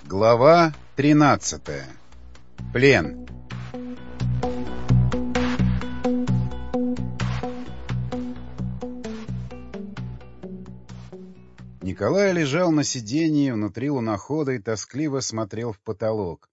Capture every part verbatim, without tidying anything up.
Глава тринадцатая. Плен. Николай лежал на сиденье внутри лунохода и тоскливо смотрел в потолок.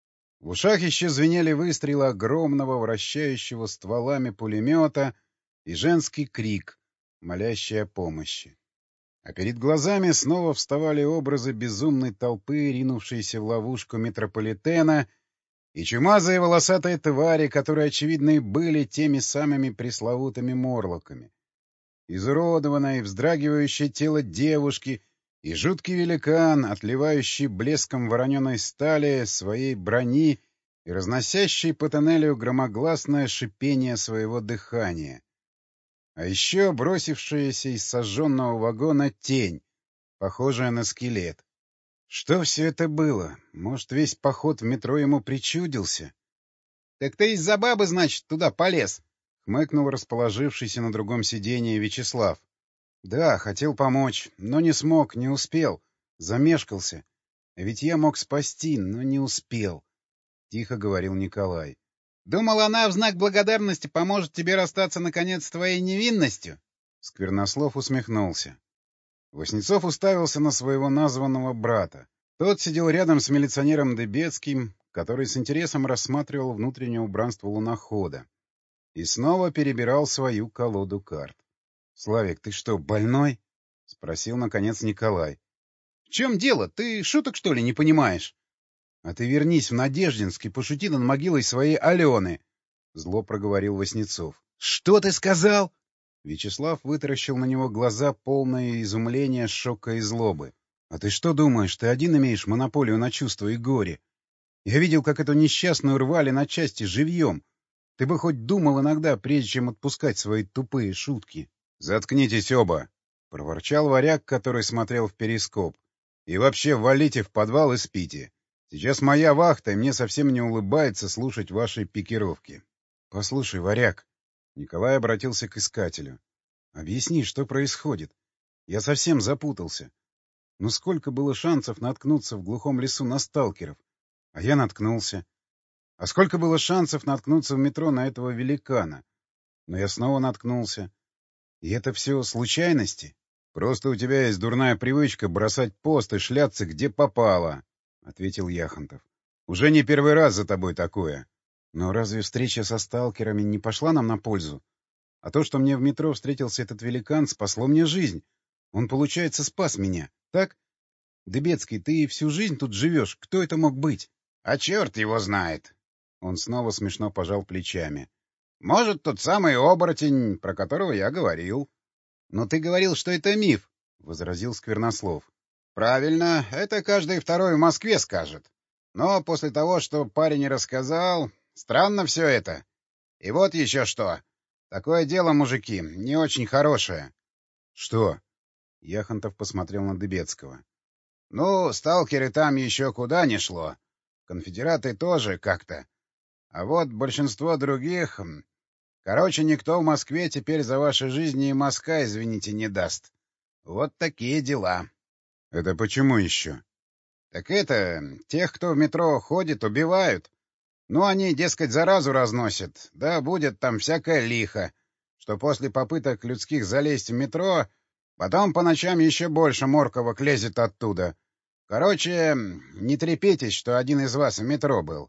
В ушах еще звенели выстрелы огромного, вращающего стволами пулемета и женский крик, молящий о помощи. А перед глазами снова вставали образы безумной толпы, ринувшейся в ловушку метрополитена, и чумазые волосатые твари, которые, очевидно, и были теми самыми пресловутыми морлоками. Изуродованное и вздрагивающее тело девушки и жуткий великан, отливающий блеском вороненой стали своей брони и разносящий по тоннелю громогласное шипение своего дыхания. А еще бросившаяся из сожженного вагона тень, похожая на скелет. Что все это было? Может, весь поход в метро ему причудился? — Так ты из-за бабы, значит, туда полез? — хмыкнул расположившийся на другом сиденье Вячеслав. — Да, хотел помочь, но не смог, не успел. Замешкался. Ведь я мог спасти, но не успел, — тихо говорил Николай. — Думал, она в знак благодарности поможет тебе расстаться, наконец, с твоей невинностью? Сквернослов усмехнулся. Васнецов уставился на своего названного брата. Тот сидел рядом с милиционером Дыбецким, который с интересом рассматривал внутреннее убранство лунохода и снова перебирал свою колоду карт. — Славик, ты что, больной? — спросил, наконец, Николай. — В чем дело? Ты шуток, что ли, не понимаешь? — А ты вернись в Надеждинск и пошути над могилой своей Алены, — зло проговорил Васнецов. — Что ты сказал? Вячеслав вытаращил на него глаза, полные изумления, шока и злобы. — А ты что думаешь, ты один имеешь монополию на чувства и горе? Я видел, как эту несчастную рвали на части живьем. Ты бы хоть думал иногда, прежде чем отпускать свои тупые шутки. — Заткнитесь оба! — проворчал варяг, который смотрел в перископ. — И вообще валите в подвал и спите. Сейчас моя вахта, и мне совсем не улыбается слушать ваши пикировки. — Послушай, варяг. Николай обратился к искателю. — Объясни, что происходит. Я совсем запутался. Ну сколько было шансов наткнуться в глухом лесу на сталкеров? А я наткнулся. А сколько было шансов наткнуться в метро на этого великана? Но я снова наткнулся. И это все случайности? Просто у тебя есть дурная привычка бросать пост и шляться где попало, — ответил Яхонтов. — Уже не первый раз за тобой такое. Но разве встреча со сталкерами не пошла нам на пользу? А то, что мне в метро встретился этот великан, спасло мне жизнь. Он, получается, спас меня, так? Дыбецкий, ты всю жизнь тут живешь. Кто это мог быть? — А черт его знает. Он снова смешно пожал плечами. — Может, тот самый оборотень, про которого я говорил. — Но ты говорил, что это миф, — возразил Сквернослов. — Правильно, это каждый второй в Москве скажет. Но после того, что парень рассказал, странно все это. И вот еще что. Такое дело, мужики, не очень хорошее. — Что? — Яхонтов посмотрел на Дыбецкого. — Ну, сталкеры там еще куда ни шло. Конфедераты тоже как-то. А вот большинство других... Короче, никто в Москве теперь за ваши жизни и мазка, извините, не даст. Вот такие дела. — Это почему еще? — Так это, тех, кто в метро ходит, убивают. Ну, они, дескать, заразу разносят. Да будет там всякое лихо, что после попыток людских залезть в метро, потом по ночам еще больше морковок лезет оттуда. Короче, не трепетесь, что один из вас в метро был.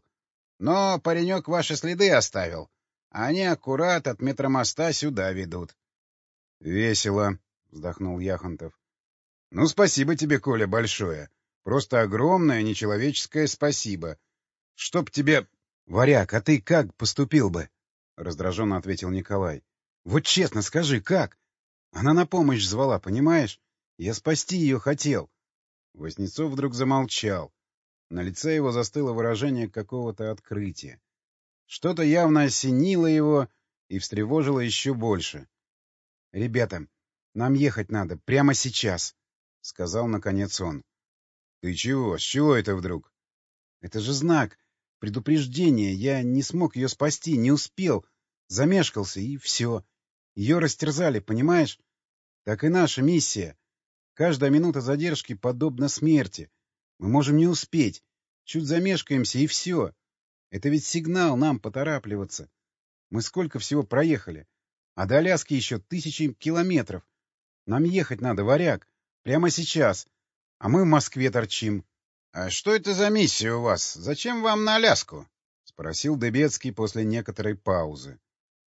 Но паренек ваши следы оставил, а они аккурат от метромоста сюда ведут. — Весело, — вздохнул Яхонтов. — Ну, спасибо тебе, Коля, большое. Просто огромное нечеловеческое спасибо. Чтоб тебе... — Варяг, а ты как поступил бы? — раздраженно ответил Николай. — Вот честно скажи, как? Она на помощь звала, понимаешь? Я спасти ее хотел. Васнецов вдруг замолчал. На лице его застыло выражение какого-то открытия. Что-то явно осенило его и встревожило еще больше. — Ребята, нам ехать надо прямо сейчас, — сказал наконец он. — Ты чего? С чего это вдруг? — Это же знак, предупреждение. Я не смог ее спасти, не успел. Замешкался, и все. Ее растерзали, понимаешь? Так и наша миссия. Каждая минута задержки подобна смерти. Мы можем не успеть. Чуть замешкаемся, и все. Это ведь сигнал нам поторапливаться. Мы сколько всего проехали? А до Аляски еще тысячи километров. Нам ехать надо, Варяг. Прямо сейчас. А мы в Москве торчим. — А что это за миссия у вас? Зачем вам на Аляску? — спросил Дыбецкий после некоторой паузы.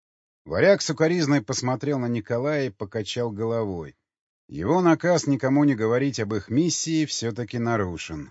Варяг с укоризной посмотрел на Николая и покачал головой. Его наказ никому не говорить об их миссии все-таки нарушен.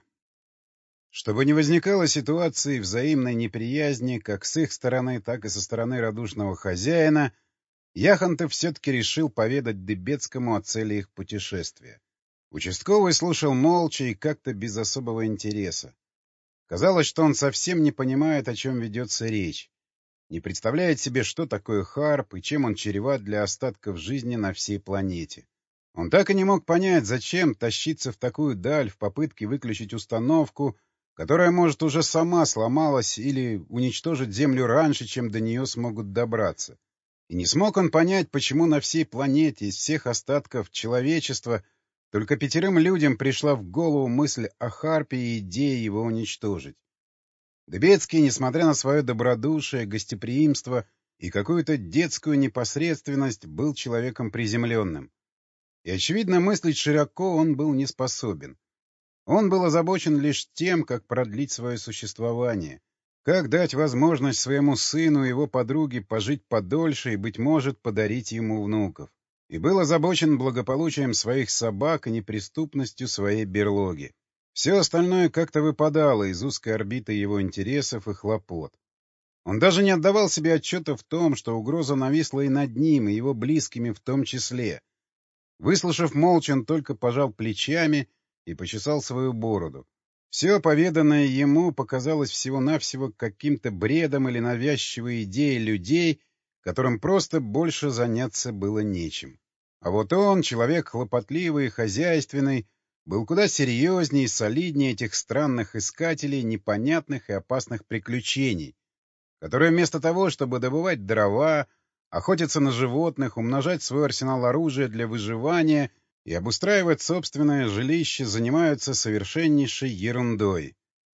Чтобы не возникало ситуации взаимной неприязни как с их стороны, так и со стороны радушного хозяина, Яхонтов все-таки решил поведать Дыбецкому о цели их путешествия. Участковый слушал молча и как-то без особого интереса. Казалось, что он совсем не понимает, о чем ведется речь, не представляет себе, что такое харп и чем он чреват для остатков жизни на всей планете. Он так и не мог понять, зачем тащиться в такую даль в попытке выключить установку, которая, может, уже сама сломалась или уничтожить Землю раньше, чем до нее смогут добраться. И не смог он понять, почему на всей планете из всех остатков человечества только пятерым людям пришла в голову мысль о Харпе и идея его уничтожить. Дыбецкий, несмотря на свое добродушие, гостеприимство и какую-то детскую непосредственность, был человеком приземленным. И, очевидно, мыслить широко он был не способен. Он был озабочен лишь тем, как продлить свое существование, как дать возможность своему сыну и его подруге пожить подольше и, быть может, подарить ему внуков. И был озабочен благополучием своих собак и неприступностью своей берлоги. Все остальное как-то выпадало из узкой орбиты его интересов и хлопот. Он даже не отдавал себе отчета в том, что угроза нависла и над ним, и его близкими в том числе. Выслушав молча, он только пожал плечами и почесал свою бороду. Все поведанное ему показалось всего-навсего каким-то бредом или навязчивой идеей людей, которым просто больше заняться было нечем. А вот он, человек хлопотливый и хозяйственный, был куда серьезнее и солиднее этих странных искателей непонятных и опасных приключений, которые вместо того, чтобы добывать дрова, охотиться на животных, умножать свой арсенал оружия для выживания и обустраивать собственное жилище, занимаются совершеннейшей ерундой.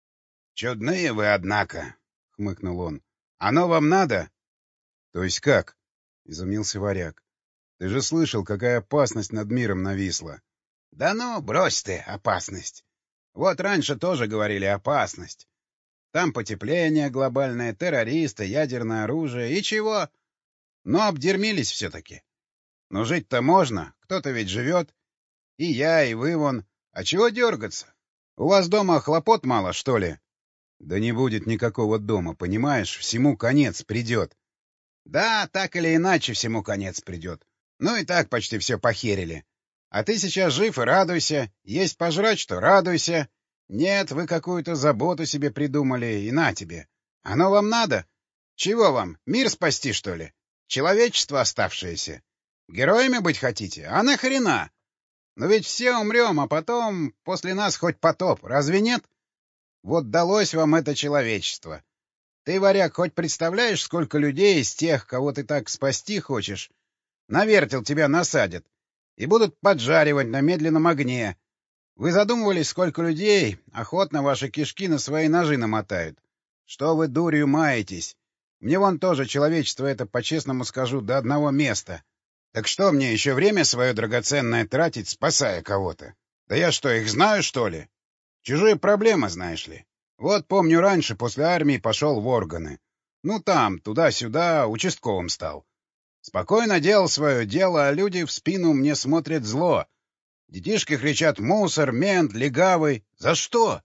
— Чудные вы, однако, — хмыкнул он. — Оно вам надо? — То есть как? — изумился Варяг. — Ты же слышал, какая опасность над миром нависла. — Да ну, брось ты, опасность. Вот раньше тоже говорили опасность. Там потепление глобальное, террористы, ядерное оружие и чего? Но обдермились все-таки. Но жить-то можно, кто-то ведь живет. И я, и вы вон. А чего дергаться? У вас дома хлопот мало, что ли? Да не будет никакого дома, понимаешь? Всему конец придет. Да, так или иначе всему конец придет. Ну и так почти все похерили. А ты сейчас жив и радуйся. Есть пожрать, что радуйся. Нет, вы какую-то заботу себе придумали, и на тебе. Оно вам надо? Чего вам, мир спасти, что ли? Человечество оставшееся? Героями быть хотите? А нахрена? Но ведь все умрем, а потом после нас хоть потоп, разве нет? Вот далось вам это человечество. Ты, Варяг, хоть представляешь, сколько людей из тех, кого ты так спасти хочешь, на вертел тебя насадят и будут поджаривать на медленном огне? Вы задумывались, сколько людей охотно ваши кишки на свои ножи намотают? Что вы дурью маетесь? Мне вон тоже человечество это, по-честному скажу, до одного места. Так что мне еще время свое драгоценное тратить, спасая кого-то? Да я что, их знаю, что ли? Чужие проблемы, знаешь ли. Вот помню, раньше после армии пошел в органы. Ну там, туда-сюда, участковым стал. Спокойно делал свое дело, а люди в спину мне смотрят зло. Детишки кричат: «Мусор, мент, легавый». За что?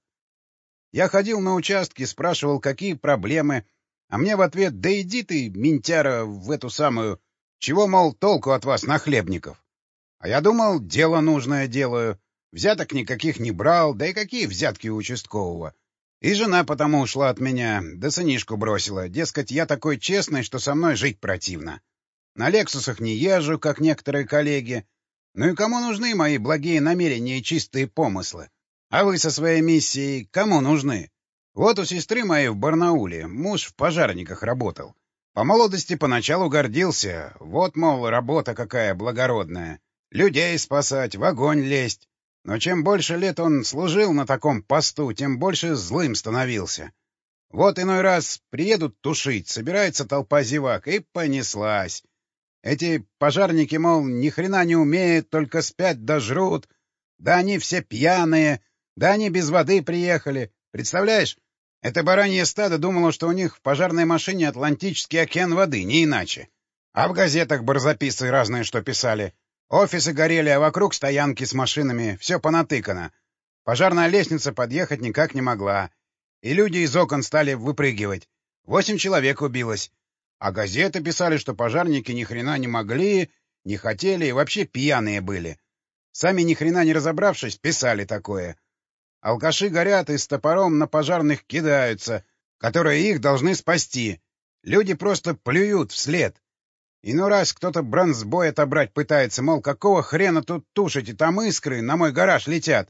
Я ходил на участки, спрашивал, какие проблемы, а мне в ответ: «Да иди ты, ментяра, в эту самую... Чего, мол, толку от вас, нахлебников?» А я думал, дело нужное делаю. Взяток никаких не брал, да и какие взятки у участкового. И жена потому ушла от меня, да сынишку бросила. Дескать, я такой честный, что со мной жить противно. На «Лексусах» не езжу, как некоторые коллеги. Ну и кому нужны мои благие намерения и чистые помыслы? А вы со своей миссией кому нужны? Вот у сестры моей в Барнауле муж в пожарниках работал. По молодости поначалу гордился. Вот, мол, работа какая благородная. Людей спасать, в огонь лезть. Но чем больше лет он служил на таком посту, тем больше злым становился. Вот иной раз приедут тушить, собирается толпа зевак, и понеслась. Эти пожарники, мол, ни хрена не умеют, только спят да жрут. Да они все пьяные, да они без воды приехали. Представляешь? Это баранье стадо думало, что у них в пожарной машине Атлантический океан воды, не иначе. А в газетах барзаписцы разные что писали. Офисы горели, а вокруг стоянки с машинами. Все понатыкано. Пожарная лестница подъехать никак не могла. И люди из окон стали выпрыгивать. Восемь человек убилось. А газеты писали, что пожарники ни хрена не могли, не хотели и вообще пьяные были. Сами ни хрена не разобравшись, писали такое. Алкаши горят и с топором на пожарных кидаются, которые их должны спасти. Люди просто плюют вслед. Иной раз кто-то бронзбой отобрать пытается, мол, какого хрена тут тушите, там искры на мой гараж летят.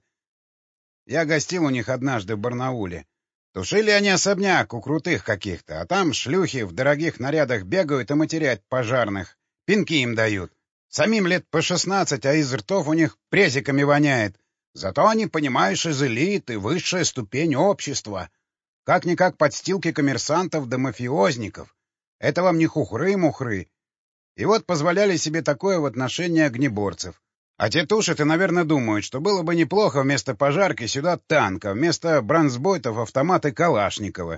Я гостил у них однажды в Барнауле. Тушили они особняк у крутых каких-то, а там шлюхи в дорогих нарядах бегают и матерят пожарных. Пинки им дают. Самим лет по шестнадцать, а из ртов у них презиками воняет. Зато они, понимаешь, из элиты, высшая ступень общества. Как-никак подстилки коммерсантов да мафиозников. Это вам не хухры-мухры. И вот позволяли себе такое в отношении огнеборцев. А те тушат и, наверное, думают, что было бы неплохо вместо пожарки сюда танка, вместо бронзбойтов автоматы Калашникова.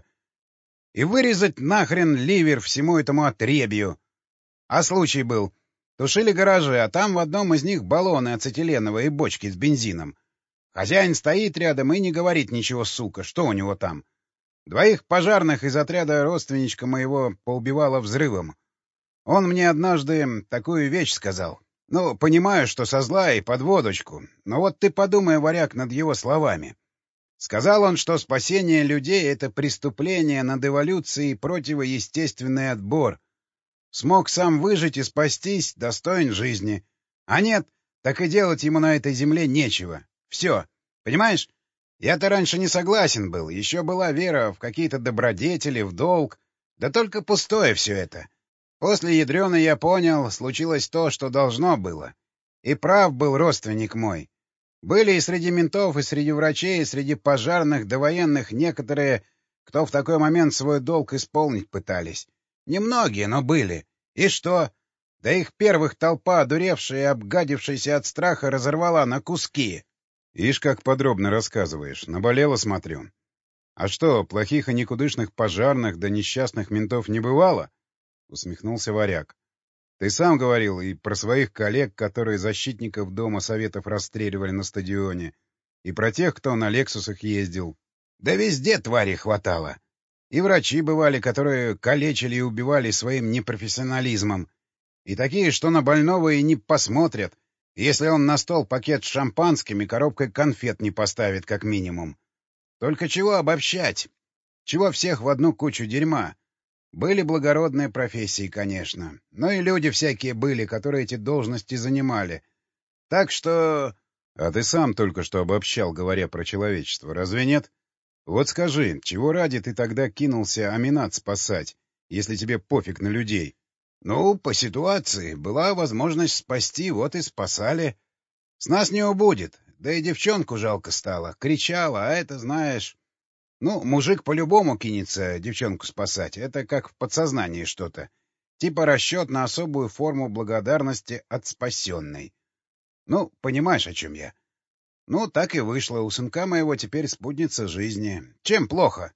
И вырезать нахрен ливер всему этому отребью. А случай был. Тушили гаражи, а там в одном из них баллоны ацетиленовые и бочки с бензином. Хозяин стоит рядом и не говорит ничего, сука, что у него там. Двоих пожарных из отряда родственничка моего поубивало взрывом. Он мне однажды такую вещь сказал. Ну, понимаю, что со зла и под водочку, но вот ты подумай, варяг, над его словами. Сказал он, что спасение людей — это преступление над эволюцией и противоестественный отбор. Смог сам выжить и спастись, достоин жизни. А нет, так и делать ему на этой земле нечего. Все. Понимаешь? Я-то раньше не согласен был. Еще была вера в какие-то добродетели, в долг. Да только пустое все это. После ядреной я понял, случилось то, что должно было. И прав был родственник мой. Были и среди ментов, и среди врачей, и среди пожарных, довоенных некоторые, кто в такой момент свой долг исполнить пытались. Немногие, но были. И что? Да их первых толпа, одуревшая и обгадившаяся от страха, разорвала на куски. Ишь, как подробно рассказываешь. Наболело, смотрю. А что, плохих и никудышных пожарных да несчастных ментов не бывало? — усмехнулся варяг. — Ты сам говорил и про своих коллег, которые защитников Дома Советов расстреливали на стадионе, и про тех, кто на «Лексусах» ездил. Да везде твари хватало. И врачи бывали, которые калечили и убивали своим непрофессионализмом. И такие, что на больного и не посмотрят, если он на стол пакет с шампанским и коробкой конфет не поставит, как минимум. Только чего обобщать? Чего всех в одну кучу дерьма? Были благородные профессии, конечно, но и люди всякие были, которые эти должности занимали. Так что... А ты сам только что обобщал, говоря про человечество, разве нет? Вот скажи, чего ради ты тогда кинулся Аминат спасать, если тебе пофиг на людей? Ну, по ситуации. Была возможность спасти, вот и спасали. С нас не убудет. Да и девчонку жалко стало. Кричала, а это, знаешь... Ну, мужик по-любому кинется девчонку спасать. Это как в подсознании что-то. Типа расчет на особую форму благодарности от спасенной. Ну, понимаешь, о чем я. Ну, так и вышло. У сынка моего теперь спутница жизни. Чем плохо?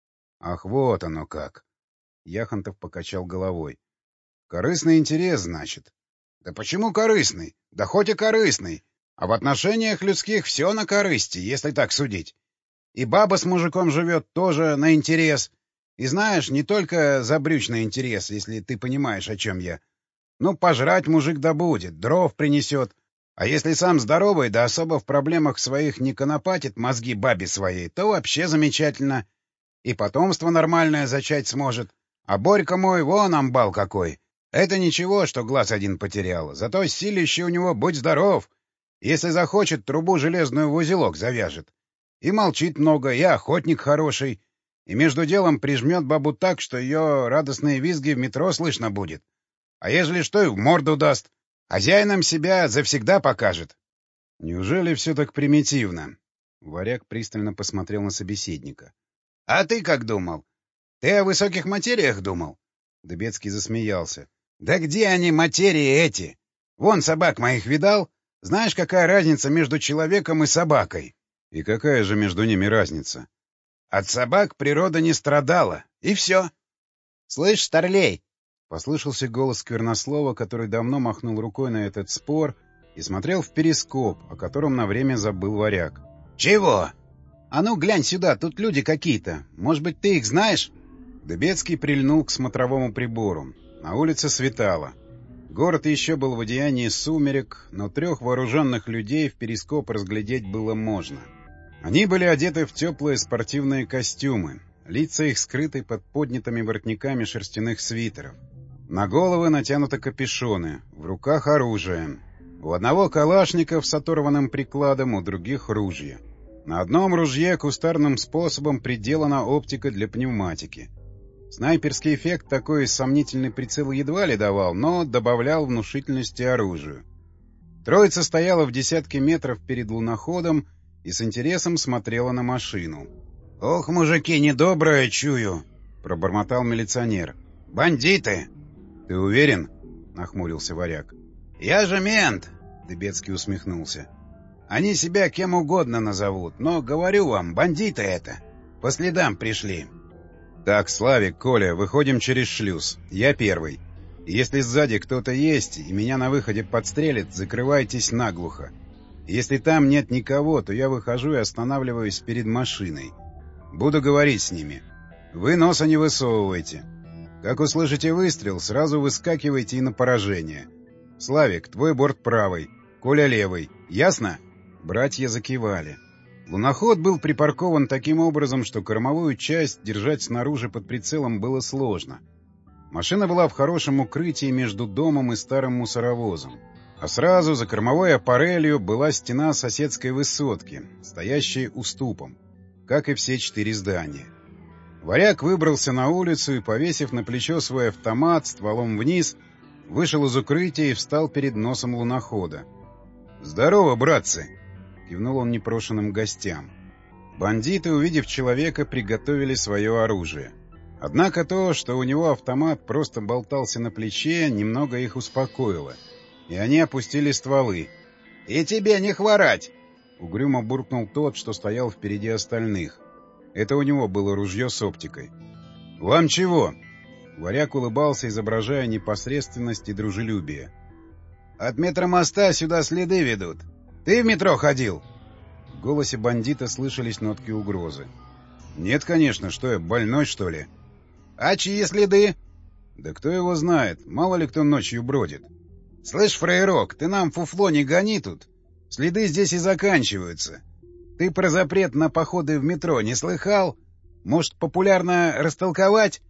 Ах, вот оно как. Яхонтов покачал головой. Корыстный интерес, значит. Да почему корыстный? Да хоть и корыстный. А в отношениях людских все на корысти, если так судить. И баба с мужиком живет тоже на интерес. И знаешь, не только за брючный интерес, если ты понимаешь, о чем я. Ну, пожрать мужик добудет, дров принесет. А если сам здоровый, да особо в проблемах своих не конопатит мозги бабе своей, то вообще замечательно. И потомство нормальное зачать сможет. А Борька мой, вон амбал какой. Это ничего, что глаз один потерял. Зато силище у него, будь здоров. Если захочет, трубу железную в узелок завяжет. И молчит много, и охотник хороший. И между делом прижмет бабу так, что ее радостные визги в метро слышно будет. А ежели что, и в морду даст. Хозяином себя завсегда покажет. Неужели все так примитивно? Варяг пристально посмотрел на собеседника. — А ты как думал? Ты о высоких материях думал? Дыбецкий засмеялся. — Да где они, материи эти? Вон собак моих видал? Знаешь, какая разница между человеком и собакой? — И какая же между ними разница? — От собак природа не страдала. И все. — Слышь, старлей! — послышался голос Сквернослова, который давно махнул рукой на этот спор и смотрел в перископ, о котором на время забыл Варяг. — Чего? — А ну, глянь сюда, тут люди какие-то. Может быть, ты их знаешь? Дыбецкий прильнул к смотровому прибору. На улице светало. Город еще был в одеянии сумерек, но трех вооруженных людей в перископ разглядеть было можно. Они были одеты в теплые спортивные костюмы, лица их скрыты под поднятыми воротниками шерстяных свитеров. На головы натянуты капюшоны, в руках оружие. У одного калашников с оторванным прикладом, у других ружья. На одном ружье кустарным способом приделана оптика для пневматики. Снайперский эффект такой сомнительный прицел едва ли давал, но добавлял внушительности оружию. Троица стояла в десятке метров перед луноходом и с интересом смотрела на машину. — Ох, мужики, недоброе чую! — пробормотал милиционер. — Бандиты! — Ты уверен? — нахмурился Варяг. — Я же мент! — Дыбецкий усмехнулся. — Они себя кем угодно назовут, но, говорю вам, бандиты это. По следам пришли. — Так, Славик, Коля, выходим через шлюз. Я первый. Если сзади кто-то есть и меня на выходе подстрелит, закрывайтесь наглухо. Если там нет никого, то я выхожу и останавливаюсь перед машиной. Буду говорить с ними. Вы носа не высовывайте. Как услышите выстрел, сразу выскакивайте и на поражение. Славик, твой борт правый, Коля левый. Ясно? Братья закивали. Луноход был припаркован таким образом, что кормовую часть держать снаружи под прицелом было сложно. Машина была в хорошем укрытии между домом и старым мусоровозом. А сразу за кормовой аппарелью была стена соседской высотки, стоящей уступом, как и все четыре здания. Варяг выбрался на улицу и, повесив на плечо свой автомат стволом вниз, вышел из укрытия и встал перед носом лунохода. «Здорово, братцы!» — кивнул он непрошенным гостям. Бандиты, увидев человека, приготовили свое оружие. Однако то, что у него автомат просто болтался на плече, немного их успокоило, и они опустили стволы. — И тебе не хворать! — угрюмо буркнул тот, что стоял впереди остальных. Это у него было ружье с оптикой. — Вам чего? Варяг улыбался, изображая непосредственность и дружелюбие. — От метромоста сюда следы ведут. Ты в метро ходил? В голосе бандита слышались нотки угрозы. — Нет, конечно, что я, больной, что ли? — А чьи следы? — Да кто его знает, мало ли кто ночью бродит. — Слышь, фраерок, ты нам фуфло не гони тут. Следы здесь и заканчиваются. Ты про запрет на походы в метро не слыхал? Может, популярно растолковать?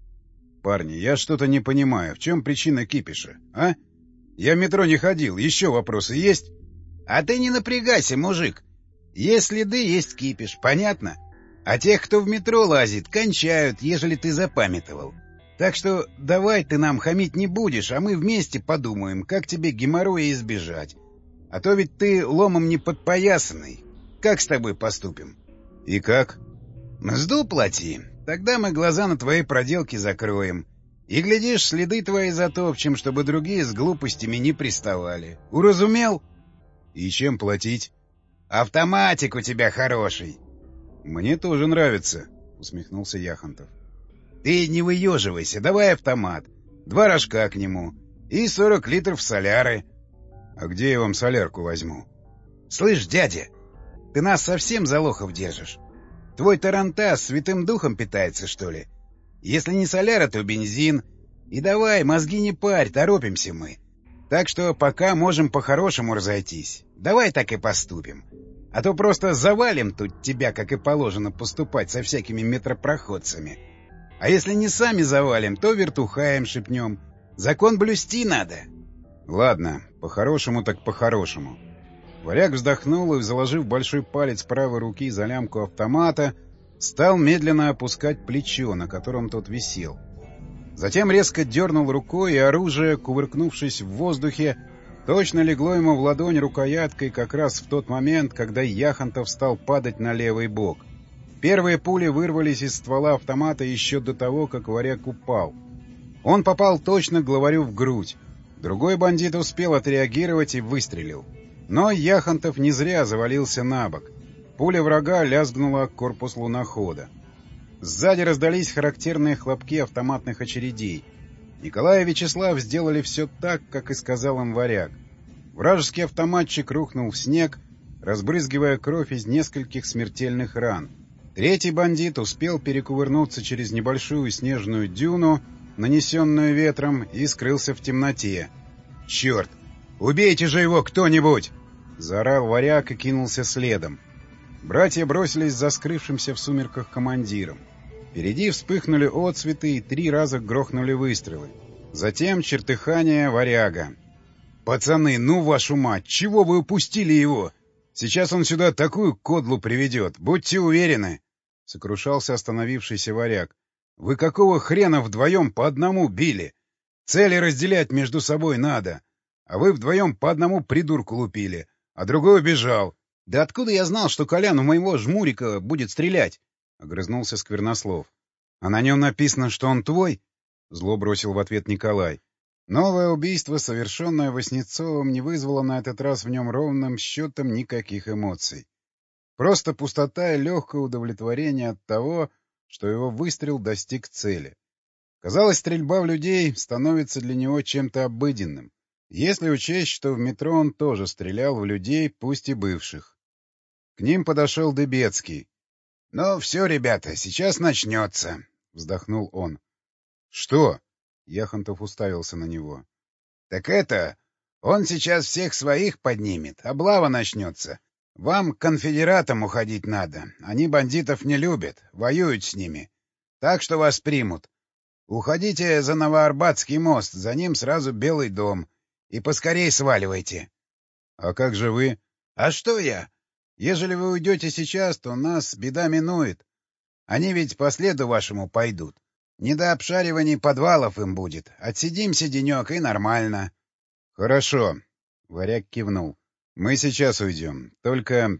— Парни, я что-то не понимаю, в чем причина кипиша, а? Я в метро не ходил, еще вопросы есть? — А ты не напрягайся, мужик. Есть следы, есть кипиш, понятно? А тех, кто в метро лазит, кончают, ежели ты запамятовал. Так что давай ты нам хамить не будешь, а мы вместе подумаем, как тебе геморроя избежать. А то ведь ты ломом не подпоясанный. Как с тобой поступим? — И как? — Мзду плати. Тогда мы глаза на твои проделки закроем. И, глядишь, следы твои затопчем, чтобы другие с глупостями не приставали. Уразумел? — И чем платить? — Автоматик у тебя хороший. — Мне тоже нравится, — усмехнулся Яхонтов. — Ты не выеживайся, давай автомат. Два рожка к нему. И сорок литров соляры. — А где я вам солярку возьму? — Слышь, дядя, ты нас совсем за лохов держишь? Твой тарантас святым духом питается, что ли? Если не соляра, то бензин. И давай, мозги не парь, торопимся мы. Так что пока можем по-хорошему разойтись. Давай так и поступим. А то просто завалим тут тебя, как и положено поступать со всякими метропроходцами. А если не сами завалим, то вертухаем шепнем. Закон блюсти надо. Ладно, по-хорошему так по-хорошему. Варяг вздохнул и, заложив большой палец правой руки за лямку автомата, стал медленно опускать плечо, на котором тот висел. Затем резко дернул рукой, и оружие, кувыркнувшись в воздухе, Точно легло ему в ладонь рукояткой как раз в тот момент, когда Яхонтов стал падать на левый бок. Первые пули вырвались из ствола автомата еще до того, как Варяг упал. Он попал точно главарю в грудь. Другой бандит успел отреагировать и выстрелил. Но Яхонтов не зря завалился на бок. Пуля врага лязгнула корпус лунохода. Сзади раздались характерные хлопки автоматных очередей. Николай и Вячеслав сделали все так, как и сказал им Варяг. Вражеский автоматчик рухнул в снег, разбрызгивая кровь из нескольких смертельных ран. Третий бандит успел перекувырнуться через небольшую снежную дюну, нанесенную ветром, и скрылся в темноте. «Черт! Убейте же его кто-нибудь!» — заорал Варяг и кинулся следом. Братья бросились за скрывшимся в сумерках командиром. Впереди вспыхнули отсветы и три раза грохнули выстрелы. Затем чертыхание Варяга. «Пацаны, ну вашу мать! Чего вы упустили его? Сейчас он сюда такую кодлу приведет, будьте уверены!» — сокрушался остановившийся Варяг. «Вы какого хрена вдвоем по одному били? Цели разделять между собой надо. А вы вдвоем по одному придурку лупили, а другой убежал. Да откуда я знал, что Колян у моего жмурика будет стрелять?» — огрызнулся Сквернослов. «А на нем написано, что он твой?» — зло бросил в ответ Николай. Новое убийство, совершенное Васнецовым, не вызвало на этот раз в нем ровным счетом никаких эмоций. Просто пустота и легкое удовлетворение от того, что его выстрел достиг цели. Казалось, стрельба в людей становится для него чем-то обыденным, если учесть, что в метро он тоже стрелял в людей, пусть и бывших. К ним подошел Дыбецкий. — Ну все, ребята, сейчас начнется, — вздохнул он. — Что? — Яхонтов уставился на него. — Так это... Он сейчас всех своих поднимет, облава начнется. Вам к конфедератам уходить надо. Они бандитов не любят, воюют с ними. Так что вас примут. Уходите за Новоарбатский мост, за ним сразу Белый дом. И поскорей сваливайте. — А как же вы? — А что я? Ежели вы уйдете сейчас, то нас беда минует. Они ведь по следу вашему пойдут. Не до обшариваний подвалов им будет. Отсидимся денек, и нормально. — Хорошо. Варяг кивнул. — Мы сейчас уйдем. Только...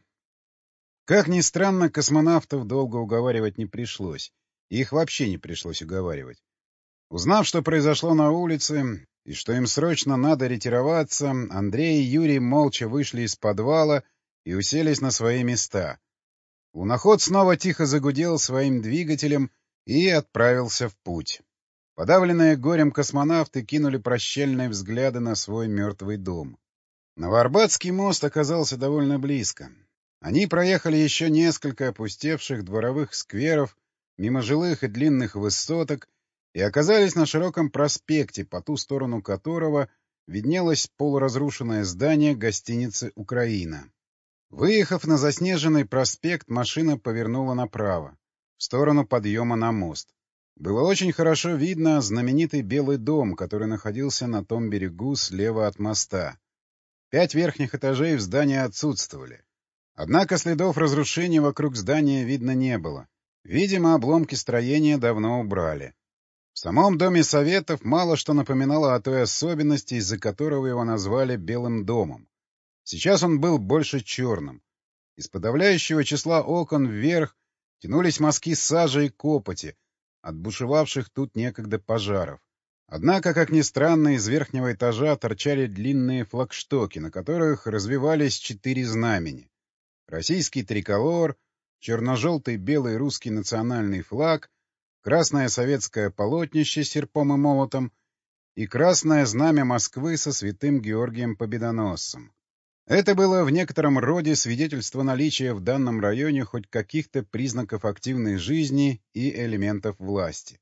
Как ни странно, космонавтов долго уговаривать не пришлось. Их вообще не пришлось уговаривать. Узнав, что произошло на улице, и что им срочно надо ретироваться, Андрей и Юрий молча вышли из подвала и уселись на свои места. Луноход снова тихо загудел своим двигателем и отправился в путь. Подавленные горем космонавты кинули прощальные взгляды на свой мертвый дом. Новоарбатский мост оказался довольно близко. Они проехали еще несколько опустевших дворовых скверов, мимо жилых и длинных высоток, и оказались на широком проспекте, по ту сторону которого виднелось полуразрушенное здание гостиницы «Украина». Выехав на заснеженный проспект, машина повернула направо, в сторону подъема на мост. Было очень хорошо видно знаменитый Белый дом, который находился на том берегу слева от моста. Пять верхних этажей в здании отсутствовали. Однако следов разрушений вокруг здания видно не было. Видимо, обломки строения давно убрали. В самом Доме Советов мало что напоминало о той особенности, из-за которого его назвали Белым домом. Сейчас он был больше черным. Из подавляющего числа окон вверх тянулись мазки сажи и копоти от бушевавших тут некогда пожаров. Однако, как ни странно, из верхнего этажа торчали длинные флагштоки, на которых развивались четыре знамени. Российский триколор, черно-желтый белый русский национальный флаг, красное советское полотнище с серпом и молотом и красное знамя Москвы со святым Георгием Победоносцем. Это было в некотором роде свидетельство наличия в данном районе хоть каких-то признаков активной жизни и элементов власти.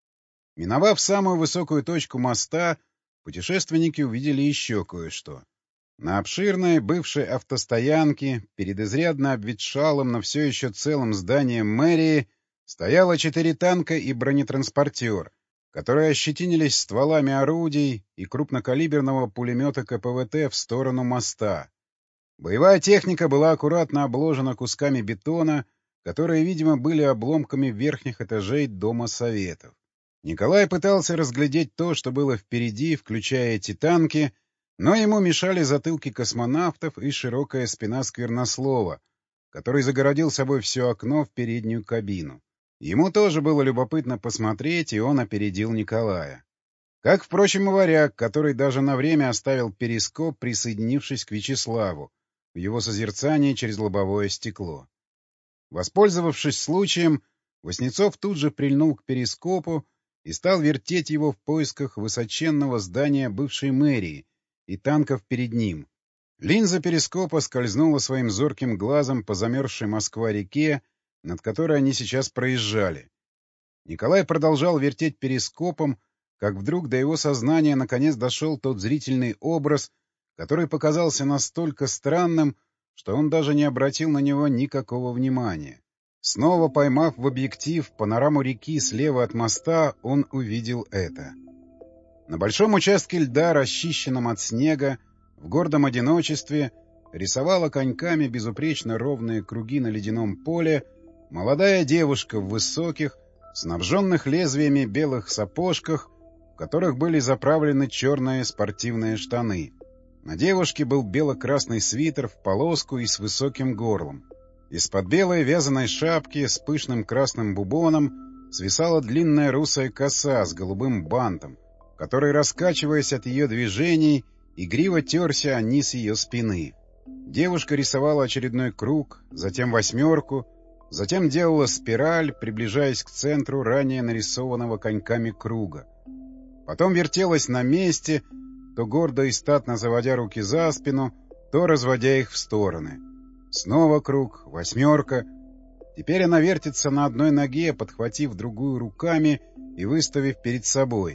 Миновав самую высокую точку моста, путешественники увидели еще кое-что. На обширной бывшей автостоянке, перед изрядно обветшалым, но все еще целым зданием мэрии, стояло четыре танка и бронетранспортер, которые ощетинились стволами орудий и крупнокалиберного пулемета ка пэ вэ тэ в сторону моста. Боевая техника была аккуратно обложена кусками бетона, которые, видимо, были обломками верхних этажей Дома Советов. Николай пытался разглядеть то, что было впереди, включая эти танки, Но ему мешали затылки космонавтов и широкая спина Сквернослова, который загородил собой все окно в переднюю кабину. Ему тоже было любопытно посмотреть, и он опередил Николая. Как, впрочем, и Варяг, который даже на время оставил перископ, присоединившись к Вячеславу в его созерцании через лобовое стекло. Воспользовавшись случаем, Васнецов тут же прильнул к перископу и стал вертеть его в поисках высоченного здания бывшей мэрии и танков перед ним. Линза перископа скользнула своим зорким глазом по замерзшей Москва-реке, над которой они сейчас проезжали. Николай продолжал вертеть перископом, как вдруг до его сознания наконец дошел тот зрительный образ, который показался настолько странным, что он даже не обратил на него никакого внимания. Снова поймав в объектив панораму реки слева от моста, он увидел это. На большом участке льда, расчищенном от снега, в гордом одиночестве, рисовала коньками безупречно ровные круги на ледяном поле молодая девушка в высоких, снабженных лезвиями белых сапожках, в которых были заправлены черные спортивные штаны. На девушке был бело-красный свитер в полоску и с высоким горлом. Из-под белой вязаной шапки с пышным красным бубоном свисала длинная русая коса с голубым бантом, который, раскачиваясь от ее движений, игриво терся о низ ее спины. Девушка рисовала очередной круг, затем восьмерку, затем делала спираль, приближаясь к центру ранее нарисованного коньками круга. Потом вертелась на месте, то гордо и статно заводя руки за спину, то разводя их в стороны. Снова круг, восьмерка. Теперь она вертится на одной ноге, подхватив другую руками и выставив перед собой.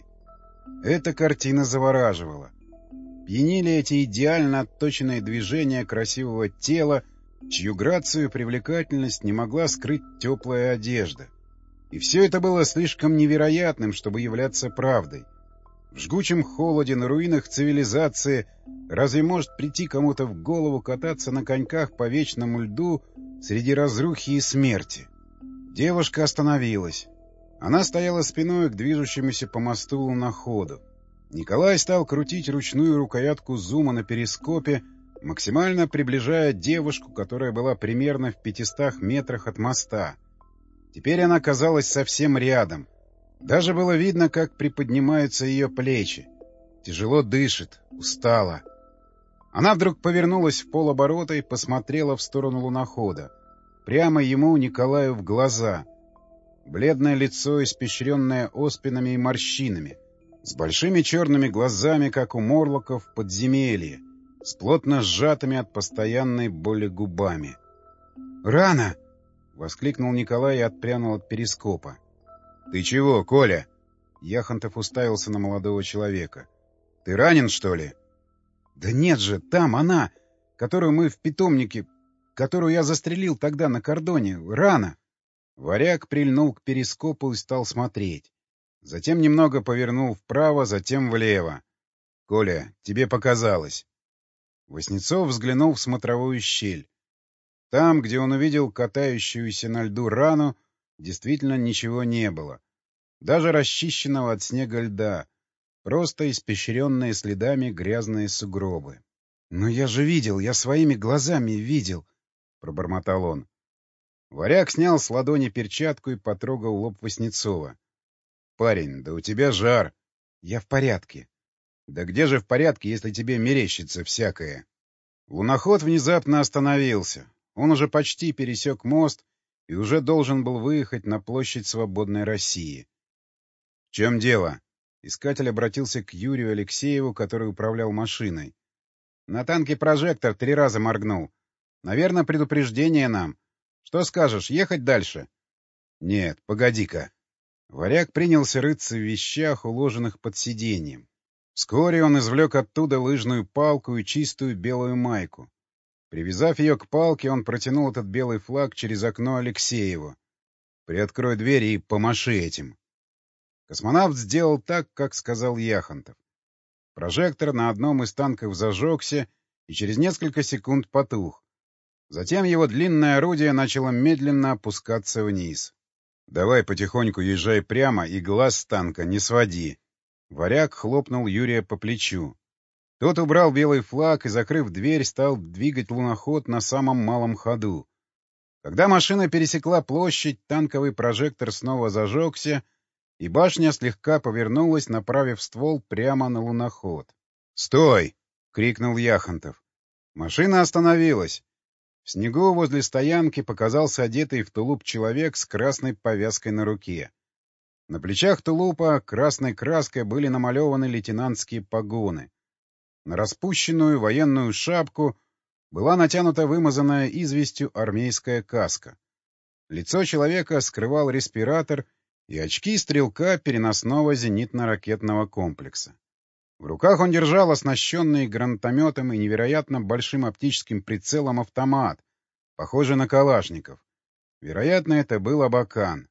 Эта картина завораживала. Пьянили эти идеально отточенные движения красивого тела, чью грацию и привлекательность не могла скрыть теплая одежда. И все это было слишком невероятным, чтобы являться правдой. В жгучем холоде на руинах цивилизации разве может прийти кому-то в голову кататься на коньках по вечному льду среди разрухи и смерти? Девушка остановилась. Она стояла спиной к движущемуся по мосту луноходу. Николай стал крутить ручную рукоятку зума на перископе, максимально приближая девушку, которая была примерно в пятистах метрах от моста. Теперь она казалась совсем рядом. Даже было видно, как приподнимаются ее плечи. Тяжело дышит, устала. Она вдруг повернулась в полоборота и посмотрела в сторону лунохода. Прямо ему, Николаю, в глаза. Бледное лицо, испещренное оспинами и морщинами, с большими черными глазами, как у морлоков в подземелье, с плотно сжатыми от постоянной боли губами. «Рано!» — воскликнул Николай и отпрянул от перископа. «Ты чего, Коля?» Яхонтов уставился на молодого человека. «Ты ранен, что ли?» «Да нет же, там она, которую мы в питомнике, которую я застрелил тогда на кордоне. Рано!» Варяг прильнул к перископу и стал смотреть. Затем немного повернул вправо, затем влево. «Коля, тебе показалось». Васнецов взглянул в смотровую щель. Там, где он увидел катающуюся на льду рану, действительно ничего не было. Даже расчищенного от снега льда. Просто испещренные следами грязные сугробы. «Но я же видел, я своими глазами видел», — пробормотал он. Варяг снял с ладони перчатку и потрогал лоб Васнецова. «Парень, да у тебя жар». «Я в порядке». «Да где же в порядке, если тебе мерещится всякое?» Луноход внезапно остановился. Он уже почти пересек мост и уже должен был выехать на площадь Свободной России. — В чем дело? Искатель обратился к Юрию Алексееву, который управлял машиной. — На танке прожектор три раза моргнул. Наверное, предупреждение нам. Что скажешь, ехать дальше? — Нет, погоди-ка. Варяг принялся рыться в вещах, уложенных под сиденьем. Вскоре он извлек оттуда лыжную палку и чистую белую майку. Привязав ее к палке, он протянул этот белый флаг через окно Алексееву. «Приоткрой дверь и помаши этим». Космонавт сделал так, как сказал Яхонтов. Прожектор на одном из танков зажегся и через несколько секунд потух. Затем его длинное орудие начало медленно опускаться вниз. «Давай потихоньку езжай прямо и глаз с танка не своди». Варяг хлопнул Юрия по плечу. Тот убрал белый флаг и, закрыв дверь, стал двигать луноход на самом малом ходу. Когда машина пересекла площадь, танковый прожектор снова зажегся, и башня слегка повернулась, направив ствол прямо на луноход. «Стой!» — крикнул Яхонтов. Машина остановилась. В снегу возле стоянки показался одетый в тулуп человек с красной повязкой на руке. На плечах тулупа красной краской были намалеваны лейтенантские погоны. На распущенную военную шапку была натянута вымазанная известью армейская каска. Лицо человека скрывал респиратор и очки стрелка переносного зенитно-ракетного комплекса. В руках он держал оснащенный гранатометом и невероятно большим оптическим прицелом автомат, похожий на калашников. Вероятно, это был Абакан.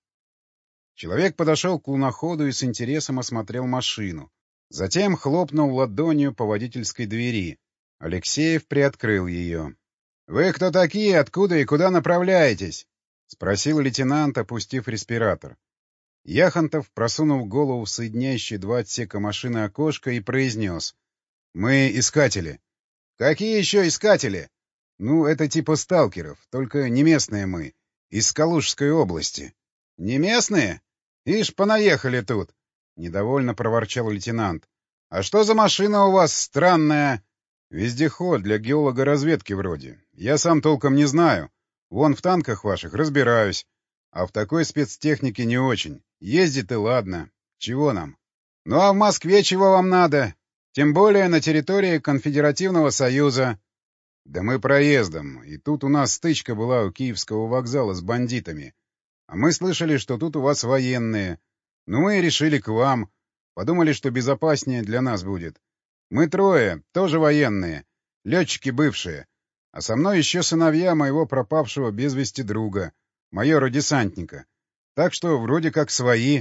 Человек подошел к луноходу и с интересом осмотрел машину. Затем хлопнул ладонью по водительской двери. Алексеев приоткрыл ее. — Вы кто такие, откуда и куда направляетесь? — спросил лейтенант, опустив респиратор. Яхонтов просунул голову в соединяющие два отсека машины окошко и произнес. — Мы искатели. — Какие еще искатели? — Ну, это типа сталкеров, только не местные мы, из Калужской области. — Не местные? Ишь, понаехали тут! — недовольно проворчал лейтенант. — А что за машина у вас странная? — Вездеход для геолога-разведки вроде. Я сам толком не знаю. Вон в танках ваших разбираюсь. А в такой спецтехнике не очень. Ездит и ладно. Чего нам? — Ну а в Москве чего вам надо? Тем более на территории Конфедеративного Союза. — Да мы проездом. И тут у нас стычка была у Киевского вокзала с бандитами. А мы слышали, что тут у вас военные. Ну, мы и решили к вам. Подумали, что безопаснее для нас будет. Мы трое, тоже военные. Летчики бывшие. А со мной еще сыновья моего пропавшего без вести друга, майора-десантника. Так что вроде как свои.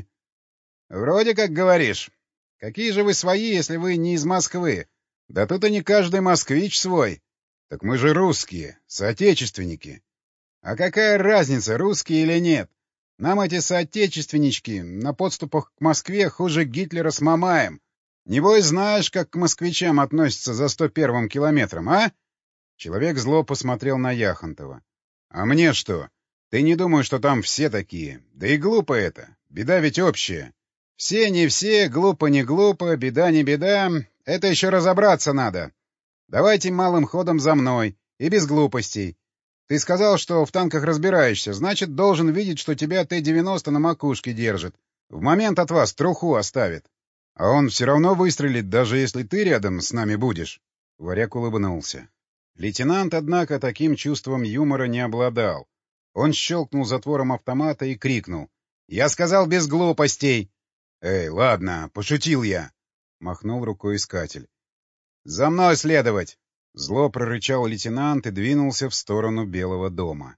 — Вроде как говоришь. Какие же вы свои, если вы не из Москвы? Да тут и не каждый москвич свой. Так мы же русские, соотечественники. А какая разница, русские или нет? Нам эти соотечественнички на подступах к Москве хуже Гитлера с Мамаем. Небось знаешь, как к москвичам относятся за сто первым километром, а? Человек зло посмотрел на Яхонтова. — А мне что? Ты не думаешь, что там все такие? Да и глупо это. Беда ведь общая. Все не все, глупо не глупо, беда не беда. Это еще разобраться надо. Давайте малым ходом за мной. И без глупостей. Ты сказал, что в танках разбираешься. Значит, должен видеть, что тебя Т девяносто на макушке держит. В момент от вас труху оставит. А он все равно выстрелит, даже если ты рядом с нами будешь. Варяг улыбнулся. Лейтенант, однако, таким чувством юмора не обладал. Он щелкнул затвором автомата и крикнул. — Я сказал без глупостей! — Эй, ладно, пошутил я! — махнул рукой искатель. — За мной следовать! Зло прорычал лейтенант и двинулся в сторону Белого дома.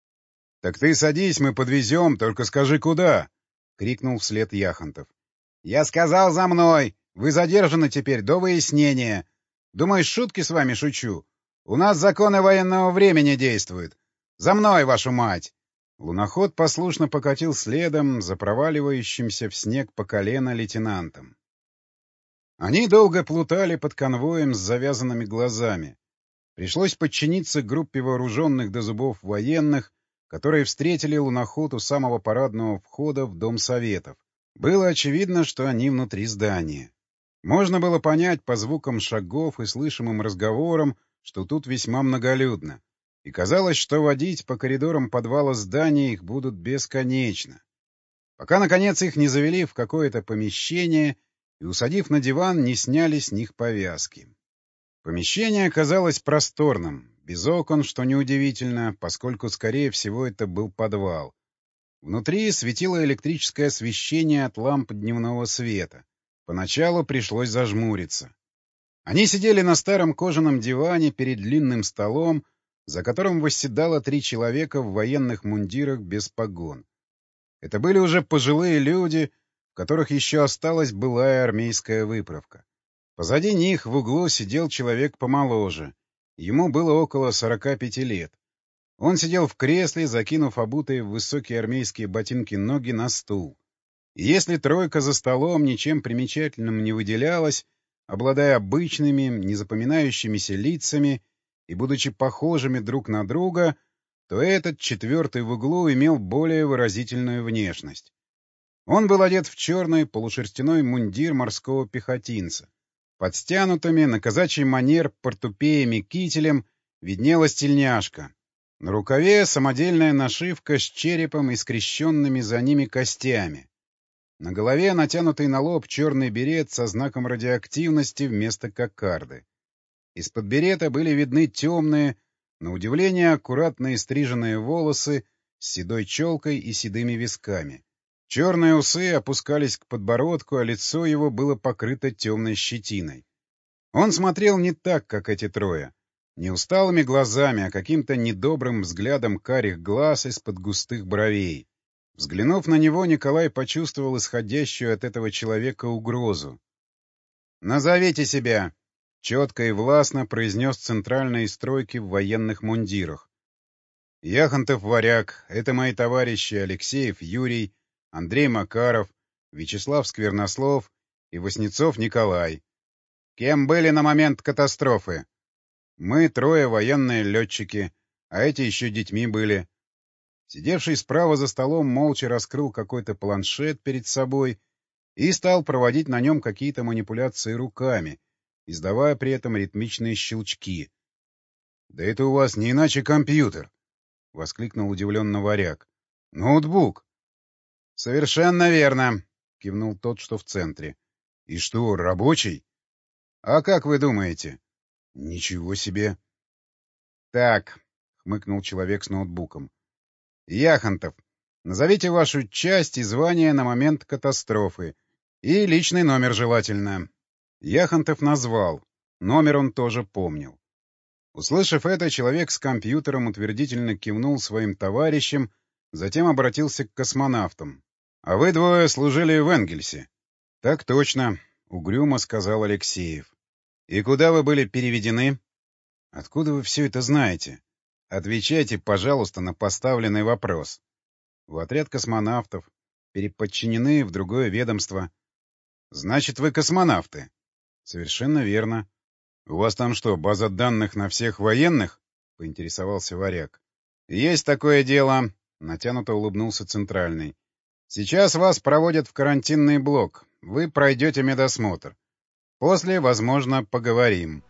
— Так ты садись, мы подвезем, только скажи, куда! — крикнул вслед Яхонтов. — Я сказал за мной! Вы задержаны теперь до выяснения. Думаешь, шутки с вами шучу? У нас законы военного времени действуют. За мной, вашу мать! Луноход послушно покатил следом за проваливающимся в снег по колено лейтенантом. Они долго плутали под конвоем с завязанными глазами. Пришлось подчиниться группе вооруженных до зубов военных, которые встретили луноход у самого парадного входа в Дом Советов. Было очевидно, что они внутри здания. Можно было понять по звукам шагов и слышимым разговорам, что тут весьма многолюдно. И казалось, что водить по коридорам подвала здания их будут бесконечно. Пока, наконец, их не завели в какое-то помещение и, усадив на диван, не сняли с них повязки. Помещение оказалось просторным, без окон, что неудивительно, поскольку, скорее всего, это был подвал. Внутри светило электрическое освещение от ламп дневного света. Поначалу пришлось зажмуриться. Они сидели на старом кожаном диване перед длинным столом, за которым восседало три человека в военных мундирах без погон. Это были уже пожилые люди, в которых еще осталась былая армейская выправка. Позади них в углу сидел человек помоложе. Ему было около сорока пяти лет. Он сидел в кресле, закинув обутые в высокие армейские ботинки ноги на стул. И если тройка за столом ничем примечательным не выделялась, обладая обычными, незапоминающимися лицами и будучи похожими друг на друга, то этот четвертый в углу имел более выразительную внешность. Он был одет в черный полушерстяной мундир морского пехотинца. Под стянутыми на казачий манер портупеями кителем виднелась тельняшка. На рукаве самодельная нашивка с черепом и скрещенными за ними костями. На голове натянутый на лоб черный берет со знаком радиоактивности вместо кокарды. Из-под берета были видны темные, на удивление аккуратные стриженные волосы с седой челкой и седыми висками. Черные усы опускались к подбородку, а лицо его было покрыто темной щетиной. Он смотрел не так, как эти трое. Не усталыми глазами, а каким-то недобрым взглядом карих глаз из-под густых бровей. Взглянув на него, Николай почувствовал исходящую от этого человека угрозу. «Назовите себя!» — четко и властно произнес центральный из стройки в военных мундирах. «Яхонтов Варяг, это мои товарищи Алексеев Юрий, Андрей Макаров, Вячеслав Сквернослов и Васнецов Николай. Кем были на момент катастрофы? Мы трое военные летчики, а эти еще детьми были». Сидевший справа за столом молча раскрыл какой-то планшет перед собой и стал проводить на нем какие-то манипуляции руками, издавая при этом ритмичные щелчки. — Да это у вас не иначе компьютер! — воскликнул удивленно Варяг. — Ноутбук! — Совершенно верно! — кивнул тот, что в центре. — И что, рабочий? — А как вы думаете? — Ничего себе! — Так, — хмыкнул человек с ноутбуком. — Яхонтов, назовите вашу часть и звание на момент катастрофы. И личный номер желательно. Яхонтов назвал. Номер он тоже помнил. Услышав это, человек с компьютером утвердительно кивнул своим товарищам, затем обратился к космонавтам. — А вы двое служили в Энгельсе? — Так точно, — угрюмо сказал Алексеев. — И куда вы были переведены? — Откуда вы все это знаете? Отвечайте, пожалуйста, на поставленный вопрос. В отряд космонавтов, переподчинены в другое ведомство. — Значит, вы космонавты? — Совершенно верно. — У вас там что, база данных на всех военных? — поинтересовался Варяг. — Есть такое дело, — натянуто улыбнулся Центральный. — Сейчас вас проводят в карантинный блок. Вы пройдете медосмотр. После, возможно, поговорим.